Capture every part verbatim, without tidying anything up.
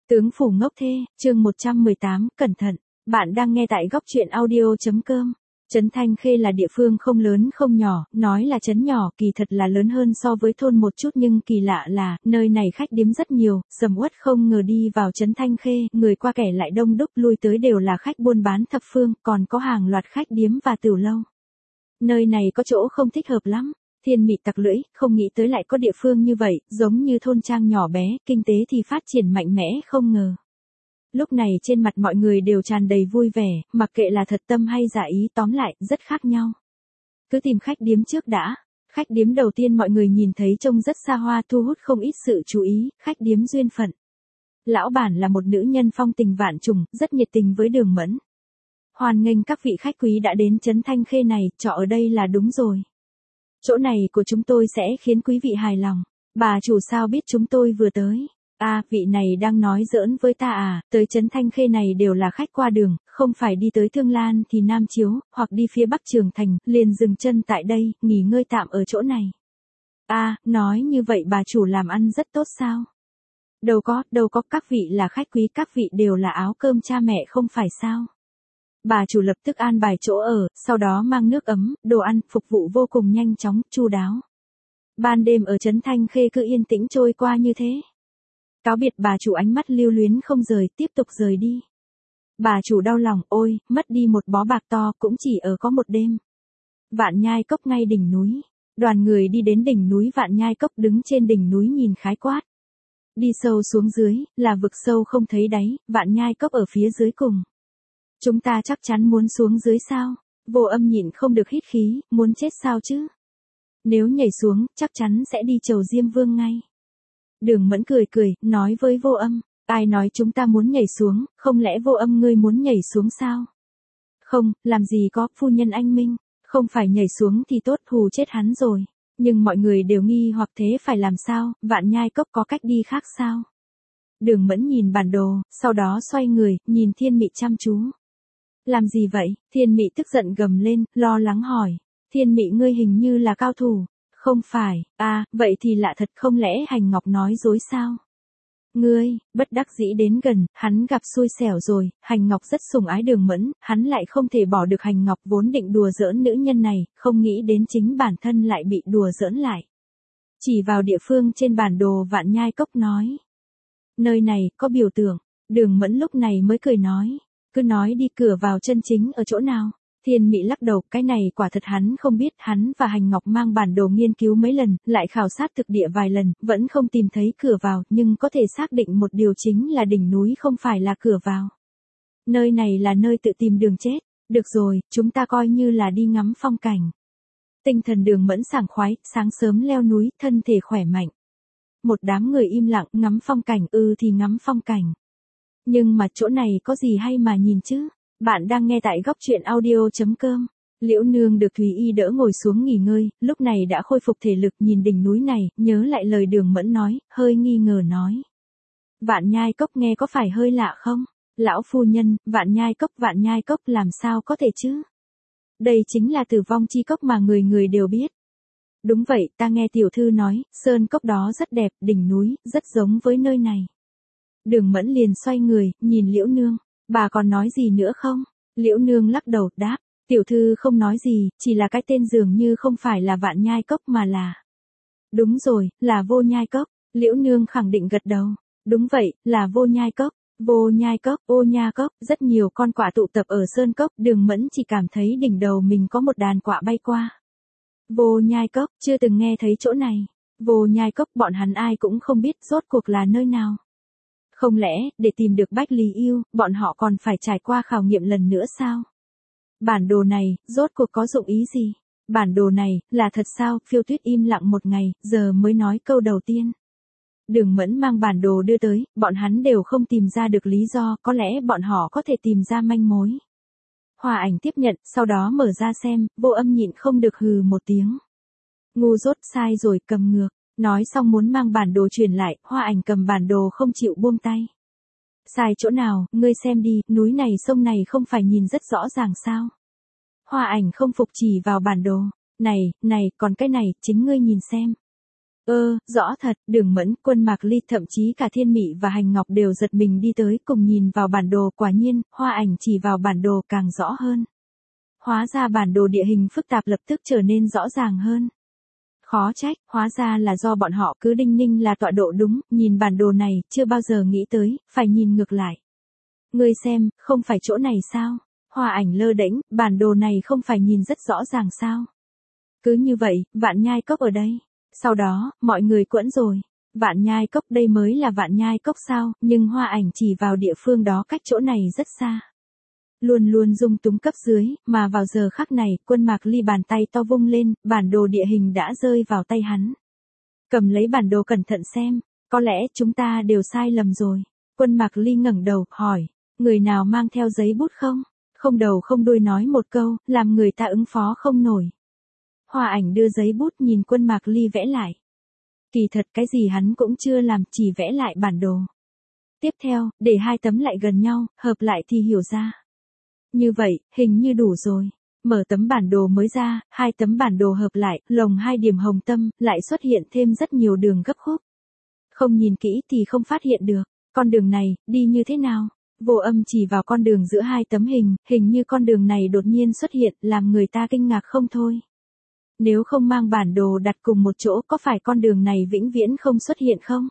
Tướng phủ ngốc thê, chương một trăm mười tám, cẩn thận, bạn đang nghe tại góc truyện audio.com. Trấn Thanh Khê là địa phương không lớn không nhỏ, nói là trấn nhỏ kỳ thật là lớn hơn so với thôn một chút, nhưng kỳ lạ là, nơi này khách điếm rất nhiều, sầm uất không ngờ đi vào Trấn Thanh Khê, người qua kẻ lại đông đúc, lui tới đều là khách buôn bán thập phương, còn có hàng loạt khách điếm và tửu lâu. Nơi này có chỗ không thích hợp lắm. Thiên Mị tặc lưỡi, không nghĩ tới lại có địa phương như vậy, giống như thôn trang nhỏ bé, kinh tế thì phát triển mạnh mẽ không ngờ. Lúc này trên mặt mọi người đều tràn đầy vui vẻ, mặc kệ là thật tâm hay giả ý, tóm lại, rất khác nhau. Cứ tìm khách điếm trước đã. Khách điếm đầu tiên mọi người nhìn thấy trông rất xa hoa, thu hút không ít sự chú ý, khách điếm duyên phận. Lão bản là một nữ nhân phong tình vạn trùng, rất nhiệt tình với Đường Mẫn. Hoan nghênh các vị khách quý đã đến Trấn Thanh Khê này, trọ ở đây là đúng rồi. Chỗ này của chúng tôi sẽ khiến quý vị hài lòng. Bà chủ sao biết chúng tôi vừa tới? À, vị này đang nói giỡn với ta à, tới Trấn Thanh Khê này đều là khách qua đường, không phải đi tới Thương Lan thì Nam Chiếu, hoặc đi phía Bắc Trường Thành, liền dừng chân tại đây, nghỉ ngơi tạm ở chỗ này. À, nói như vậy bà chủ làm ăn rất tốt sao? Đâu có, đâu có, các vị là khách quý, các vị đều là áo cơm cha mẹ không phải sao? Bà chủ lập tức an bài chỗ ở, sau đó mang nước ấm, đồ ăn, phục vụ vô cùng nhanh chóng, chu đáo. Ban đêm ở Trấn Thanh Khê cứ yên tĩnh trôi qua như thế. Cáo biệt bà chủ ánh mắt lưu luyến không rời, tiếp tục rời đi. Bà chủ đau lòng, ôi, mất đi một bó bạc to, cũng chỉ ở có một đêm. Vạn Nhai Cốc ngay đỉnh núi. Đoàn người đi đến đỉnh núi Vạn Nhai Cốc, đứng trên đỉnh núi nhìn khái quát. Đi sâu xuống dưới, là vực sâu không thấy đáy, Vạn Nhai Cốc ở phía dưới cùng. Chúng ta chắc chắn muốn xuống dưới sao? Vô Âm nhịn không được hít khí, muốn chết sao chứ? Nếu nhảy xuống, chắc chắn sẽ đi chầu Diêm Vương ngay. Đường Mẫn cười cười, nói với Vô Âm, ai nói chúng ta muốn nhảy xuống, không lẽ Vô Âm ngươi muốn nhảy xuống sao? Không, làm gì có, phu nhân anh minh, không phải nhảy xuống thì tốt, hù chết hắn rồi. Nhưng mọi người đều nghi hoặc thế phải làm sao, Vạn Nhai Cốc có cách đi khác sao? Đường Mẫn nhìn bản đồ, sau đó xoay người, nhìn Thiên Mị chăm chú. Làm gì vậy? Thiên Mị tức giận gầm lên, lo lắng hỏi. Thiên Mị ngươi hình như là cao thủ. Không phải, à, vậy thì lạ thật, không lẽ Hành Ngọc nói dối sao? Ngươi, bất đắc dĩ đến gần, hắn gặp xui xẻo rồi, Hành Ngọc rất sủng ái Đường Mẫn, hắn lại không thể bỏ được Hành Ngọc, vốn định đùa giỡn nữ nhân này, không nghĩ đến chính bản thân lại bị đùa giỡn lại. Chỉ vào địa phương trên bản đồ Vạn Nhai Cốc nói. Nơi này, có biểu tượng, Đường Mẫn lúc này mới cười nói. Cứ nói đi, cửa vào chân chính ở chỗ nào? Thiên Mị lắc đầu, cái này quả thật hắn không biết, hắn và Hành Ngọc mang bản đồ nghiên cứu mấy lần, lại khảo sát thực địa vài lần, vẫn không tìm thấy cửa vào, nhưng có thể xác định một điều chính là đỉnh núi không phải là cửa vào. Nơi này là nơi tự tìm đường chết. Được rồi, chúng ta coi như là đi ngắm phong cảnh. Tinh thần Đường Mẫn sảng khoái, sáng sớm leo núi, thân thể khỏe mạnh. Một đám người im lặng, ngắm phong cảnh, ừ thì ngắm phong cảnh. Nhưng mà chỗ này có gì hay mà nhìn chứ? Bạn đang nghe tại góc truyện audio.com. Liễu Nương được Thúy Y đỡ ngồi xuống nghỉ ngơi, lúc này đã khôi phục thể lực, nhìn đỉnh núi này, nhớ lại lời Đường Mẫn nói, hơi nghi ngờ nói. Vạn Nhai Cốc nghe có phải hơi lạ không? Lão phu nhân, Vạn Nhai Cốc, Vạn Nhai Cốc làm sao có thể chứ? Đây chính là Tử Vong Chi Cốc mà người người đều biết. Đúng vậy, ta nghe tiểu thư nói, sơn cốc đó rất đẹp, đỉnh núi, rất giống với nơi này. Đường Mẫn liền xoay người, nhìn Liễu Nương. Bà còn nói gì nữa không? Liễu Nương lắc đầu, đáp. Tiểu thư không nói gì, chỉ là cái tên dường như không phải là Vạn Nhai Cốc mà là. Đúng rồi, là Vô Nhai Cốc. Liễu Nương khẳng định gật đầu. Đúng vậy, là Vô Nhai Cốc. Vô Nhai Cốc, Ô Nha Cốc, rất nhiều con quạ tụ tập ở sơn cốc. Đường Mẫn chỉ cảm thấy đỉnh đầu mình có một đàn quạ bay qua. Vô Nhai Cốc, chưa từng nghe thấy chỗ này. Vô Nhai Cốc bọn hắn ai cũng không biết rốt cuộc là nơi nào. Không lẽ, để tìm được Bách Lý Yêu, bọn họ còn phải trải qua khảo nghiệm lần nữa sao? Bản đồ này, rốt cuộc có dụng ý gì? Bản đồ này, là thật sao? Phiêu Tuyết im lặng một ngày, giờ mới nói câu đầu tiên. Đường Mẫn mang bản đồ đưa tới, bọn hắn đều không tìm ra được lý do, có lẽ bọn họ có thể tìm ra manh mối. Hòa Ảnh tiếp nhận, sau đó mở ra xem, Vô Âm nhịn không được hừ một tiếng. Ngu dốt, sai rồi, cầm ngược. Nói xong muốn mang bản đồ truyền lại, Hoa Ảnh cầm bản đồ không chịu buông tay. Sai chỗ nào, ngươi xem đi, núi này sông này không phải nhìn rất rõ ràng sao? Hoa Ảnh không phục chỉ vào bản đồ. Này, này, còn cái này, chính ngươi nhìn xem. Ơ, rõ thật, Đường Mẫn, Quân Mạc Ly, thậm chí cả Thiên Mị và Hành Ngọc đều giật mình đi tới cùng nhìn vào bản đồ, quả nhiên, Hoa Ảnh chỉ vào bản đồ càng rõ hơn. Hóa ra bản đồ địa hình phức tạp lập tức trở nên rõ ràng hơn. Khó trách, hóa ra là do bọn họ cứ đinh ninh là tọa độ đúng, nhìn bản đồ này, chưa bao giờ nghĩ tới, phải nhìn ngược lại. Ngươi xem, không phải chỗ này sao? Hoa Ảnh lơ đễnh, bản đồ này không phải nhìn rất rõ ràng sao? Cứ như vậy, Vạn Nhai Cốc ở đây. Sau đó, mọi người quẫn rồi. Vạn Nhai Cốc đây mới là Vạn Nhai Cốc sao, nhưng Hoa Ảnh chỉ vào địa phương đó cách chỗ này rất xa. Luôn luôn dung túng cấp dưới, mà vào giờ khắc này, Quân Mạc Ly bàn tay to vung lên, bản đồ địa hình đã rơi vào tay hắn. Cầm lấy bản đồ cẩn thận xem, có lẽ chúng ta đều sai lầm rồi. Quân Mạc Ly ngẩng đầu, hỏi, người nào mang theo giấy bút không? Không đầu không đuôi nói một câu, làm người ta ứng phó không nổi. Hoa Ảnh đưa giấy bút nhìn Quân Mạc Ly vẽ lại. Kỳ thật cái gì hắn cũng chưa làm, chỉ vẽ lại bản đồ. Tiếp theo, để hai tấm lại gần nhau, hợp lại thì hiểu ra. Như vậy, hình như đủ rồi. Mở tấm bản đồ mới ra, hai tấm bản đồ hợp lại, lồng hai điểm hồng tâm, lại xuất hiện thêm rất nhiều đường gấp khúc. Không nhìn kỹ thì không phát hiện được. Con đường này, đi như thế nào? Vô Âm chỉ vào con đường giữa hai tấm hình, hình như con đường này đột nhiên xuất hiện, làm người ta kinh ngạc không thôi. Nếu không mang bản đồ đặt cùng một chỗ, có phải con đường này vĩnh viễn không xuất hiện không?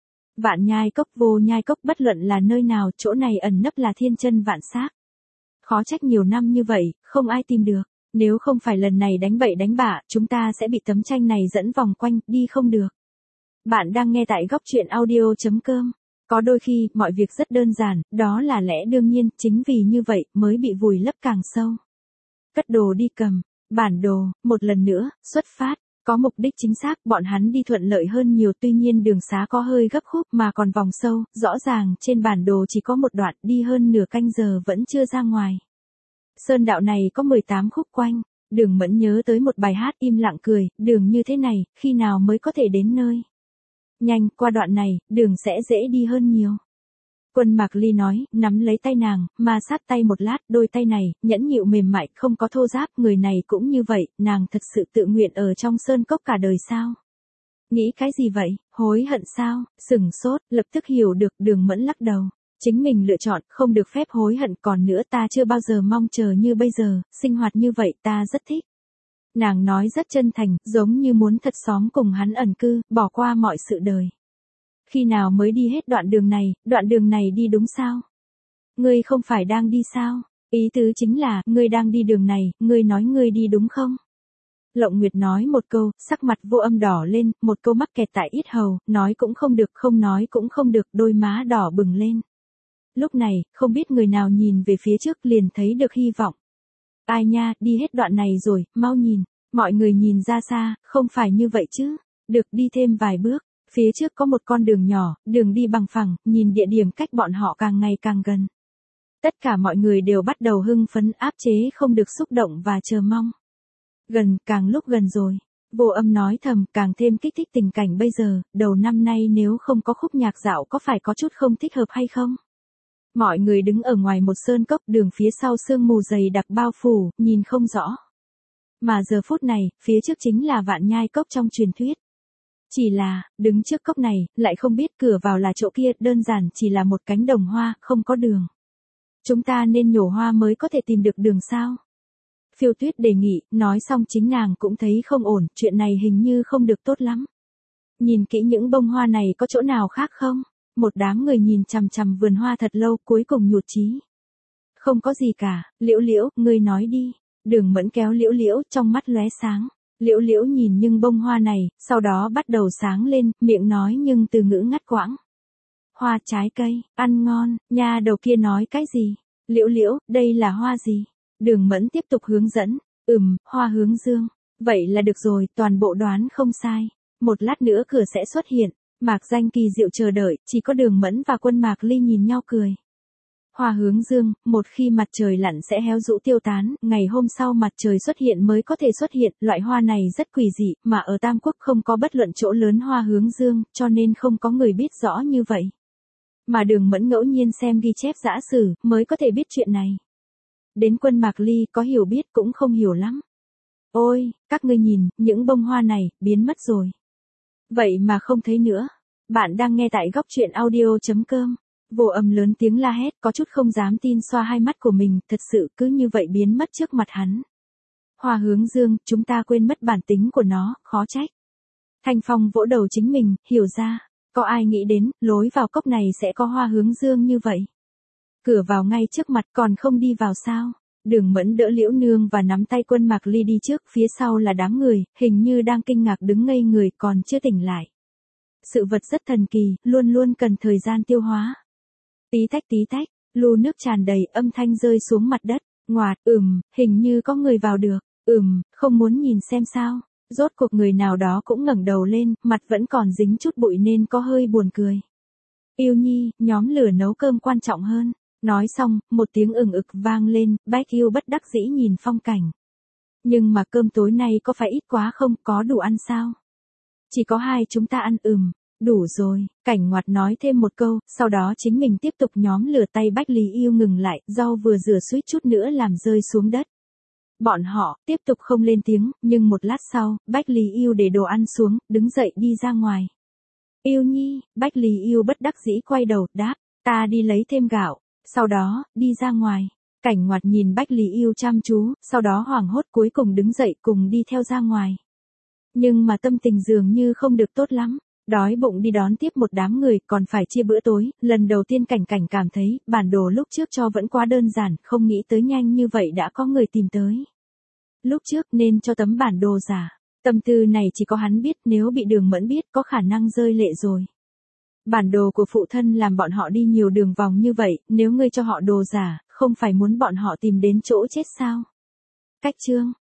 Vạn Nhai Cốc, Vô Nhai Cốc, bất luận là nơi nào, chỗ này ẩn nấp là thiên chân vạn xác. Khó trách nhiều năm như vậy, không ai tìm được. Nếu không phải lần này đánh bậy đánh bạ, chúng ta sẽ bị tấm tranh này dẫn vòng quanh, đi không được. Bạn đang nghe tại góc truyện audio chấm com. Có đôi khi, mọi việc rất đơn giản, đó là lẽ đương nhiên, chính vì như vậy, mới bị vùi lấp càng sâu. Cất đồ đi cầm. Bản đồ, một lần nữa, xuất phát. Có mục đích chính xác, bọn hắn đi thuận lợi hơn nhiều, tuy nhiên đường xá có hơi gấp khúc mà còn vòng sâu, rõ ràng trên bản đồ chỉ có một đoạn, đi hơn nửa canh giờ vẫn chưa ra ngoài. Sơn đạo này có mười tám khúc quanh, Đường Mẫn nhớ tới một bài hát im lặng cười, đường như thế này, khi nào mới có thể đến nơi. Nhanh, qua đoạn này, đường sẽ dễ đi hơn nhiều. Quân Mạc Ly nói, nắm lấy tay nàng, ma sát tay một lát, đôi tay này, nhẫn nhịu mềm mại, không có thô ráp, người này cũng như vậy, nàng thật sự tự nguyện ở trong sơn cốc cả đời sao? Nghĩ cái gì vậy, hối hận sao? Sừng sốt, lập tức hiểu được, Đường Mẫn lắc đầu. Chính mình lựa chọn, không được phép hối hận, còn nữa ta chưa bao giờ mong chờ như bây giờ, sinh hoạt như vậy ta rất thích. Nàng nói rất chân thành, giống như muốn thật xóm cùng hắn ẩn cư, bỏ qua mọi sự đời. Khi nào mới đi hết đoạn đường này, đoạn đường này đi đúng sao? Ngươi không phải đang đi sao? Ý tứ chính là, ngươi đang đi đường này, ngươi nói ngươi đi đúng không? Lộng Nguyệt nói một câu, sắc mặt Vô Âm đỏ lên, một câu mắc kẹt tại yết hầu, nói cũng không được, không nói cũng không được, đôi má đỏ bừng lên. Lúc này, không biết người nào nhìn về phía trước liền thấy được hy vọng. Ai nha, đi hết đoạn này rồi, mau nhìn. Mọi người nhìn ra xa, không phải như vậy chứ. Được, đi thêm vài bước. Phía trước có một con đường nhỏ, đường đi bằng phẳng, nhìn địa điểm cách bọn họ càng ngày càng gần. Tất cả mọi người đều bắt đầu hưng phấn, áp chế không được xúc động và chờ mong. Gần, càng lúc gần rồi. Vô Âm nói thầm, càng thêm kích thích tình cảnh bây giờ, đầu năm nay nếu không có khúc nhạc dạo có phải có chút không thích hợp hay không? Mọi người đứng ở ngoài một sơn cốc, đường phía sau sương mù dày đặc bao phủ, nhìn không rõ. Mà giờ phút này, phía trước chính là Vạn Nhai Cốc trong truyền thuyết. Chỉ là, đứng trước cốc này, lại không biết cửa vào là chỗ kia, đơn giản chỉ là một cánh đồng hoa, không có đường. Chúng ta nên nhổ hoa mới có thể tìm được đường sao? Phiêu Tuyết đề nghị, nói xong chính nàng cũng thấy không ổn, chuyện này hình như không được tốt lắm. Nhìn kỹ những bông hoa này có chỗ nào khác không? Một đám người nhìn chằm chằm vườn hoa thật lâu, cuối cùng nhụt chí. Không có gì cả, Liễu Liễu, ngươi nói đi. Đường Mẫn kéo Liễu Liễu, trong mắt lóe sáng. Liễu Liễu nhìn nhưng bông hoa này, sau đó bắt đầu sáng lên, miệng nói nhưng từ ngữ ngắt quãng. Hoa trái cây, ăn ngon, nha đầu kia nói cái gì? Liễu Liễu, đây là hoa gì? Đường Mẫn tiếp tục hướng dẫn, ừm, hoa hướng dương. Vậy là được rồi, toàn bộ đoán không sai. Một lát nữa cửa sẽ xuất hiện. Mạc Danh kỳ diệu chờ đợi, chỉ có Đường Mẫn và Quân Mạc Ly nhìn nhau cười. Hoa hướng dương, một khi mặt trời lặn sẽ héo rũ tiêu tán, ngày hôm sau mặt trời xuất hiện mới có thể xuất hiện, loại hoa này rất quỷ dị, mà ở Tam Quốc không có bất luận chỗ lớn hoa hướng dương, cho nên không có người biết rõ như vậy. Mà Đường Mẫn ngẫu nhiên xem ghi chép giã sử, mới có thể biết chuyện này. Đến Quân Mạc Ly, có hiểu biết cũng không hiểu lắm. Ôi, các ngươi nhìn, những bông hoa này, biến mất rồi. Vậy mà không thấy nữa. Bạn đang nghe tại góc truyện audio.com. Vô Âm lớn tiếng la hét, có chút không dám tin xoa hai mắt của mình, thật sự cứ như vậy biến mất trước mặt hắn. Hoa Hướng Dương, chúng ta quên mất bản tính của nó, khó trách. Thanh Phong vỗ đầu chính mình, hiểu ra, có ai nghĩ đến, lối vào cốc này sẽ có Hoa Hướng Dương như vậy. Cửa vào ngay trước mặt còn không đi vào sao. Đường Mẫn đỡ Liễu Nương và nắm tay Quân Mạc Ly đi trước, phía sau là đám người, hình như đang kinh ngạc đứng ngây người còn chưa tỉnh lại. Sự vật rất thần kỳ, luôn luôn cần thời gian tiêu hóa. Tí tách tí tách, lu nước tràn đầy, âm thanh rơi xuống mặt đất, ngoạt, ừm, hình như có người vào được, ừm, không muốn nhìn xem sao. Rốt cuộc người nào đó cũng ngẩng đầu lên, mặt vẫn còn dính chút bụi nên có hơi buồn cười. Yêu Nhi, nhóm lửa nấu cơm quan trọng hơn. Nói xong, một tiếng ừng ực vang lên, Bách Yêu bất đắc dĩ nhìn phong cảnh. Nhưng mà cơm tối nay có phải ít quá không, có đủ ăn sao? Chỉ có hai chúng ta ăn, ừm, đủ rồi, Cảnh Ngoạt nói thêm một câu, sau đó chính mình tiếp tục nhóm lửa, tay Bách Lý Yêu ngừng lại, rau vừa rửa suýt chút nữa làm rơi xuống đất. Bọn họ, tiếp tục không lên tiếng, nhưng một lát sau, Bách Lý Yêu để đồ ăn xuống, đứng dậy đi ra ngoài. Yêu Nhi, Bách Lý Yêu bất đắc dĩ quay đầu, đáp, ta đi lấy thêm gạo. Sau đó, đi ra ngoài. Cảnh Ngoạt nhìn Bách Lý Yêu chăm chú, sau đó hoảng hốt cuối cùng đứng dậy cùng đi theo ra ngoài. Nhưng mà tâm tình dường như không được tốt lắm. Đói bụng đi đón tiếp một đám người, còn phải chia bữa tối. Lần đầu tiên Cảnh Cảnh cảm thấy, bản đồ lúc trước cho vẫn quá đơn giản, không nghĩ tới nhanh như vậy đã có người tìm tới. Lúc trước nên cho tấm bản đồ giả. Tâm tư này chỉ có hắn biết, nếu bị Đường Mẫn biết có khả năng rơi lệ rồi. Bản đồ của phụ thân làm bọn họ đi nhiều đường vòng như vậy, nếu ngươi cho họ đồ giả, không phải muốn bọn họ tìm đến chỗ chết sao? Cách chương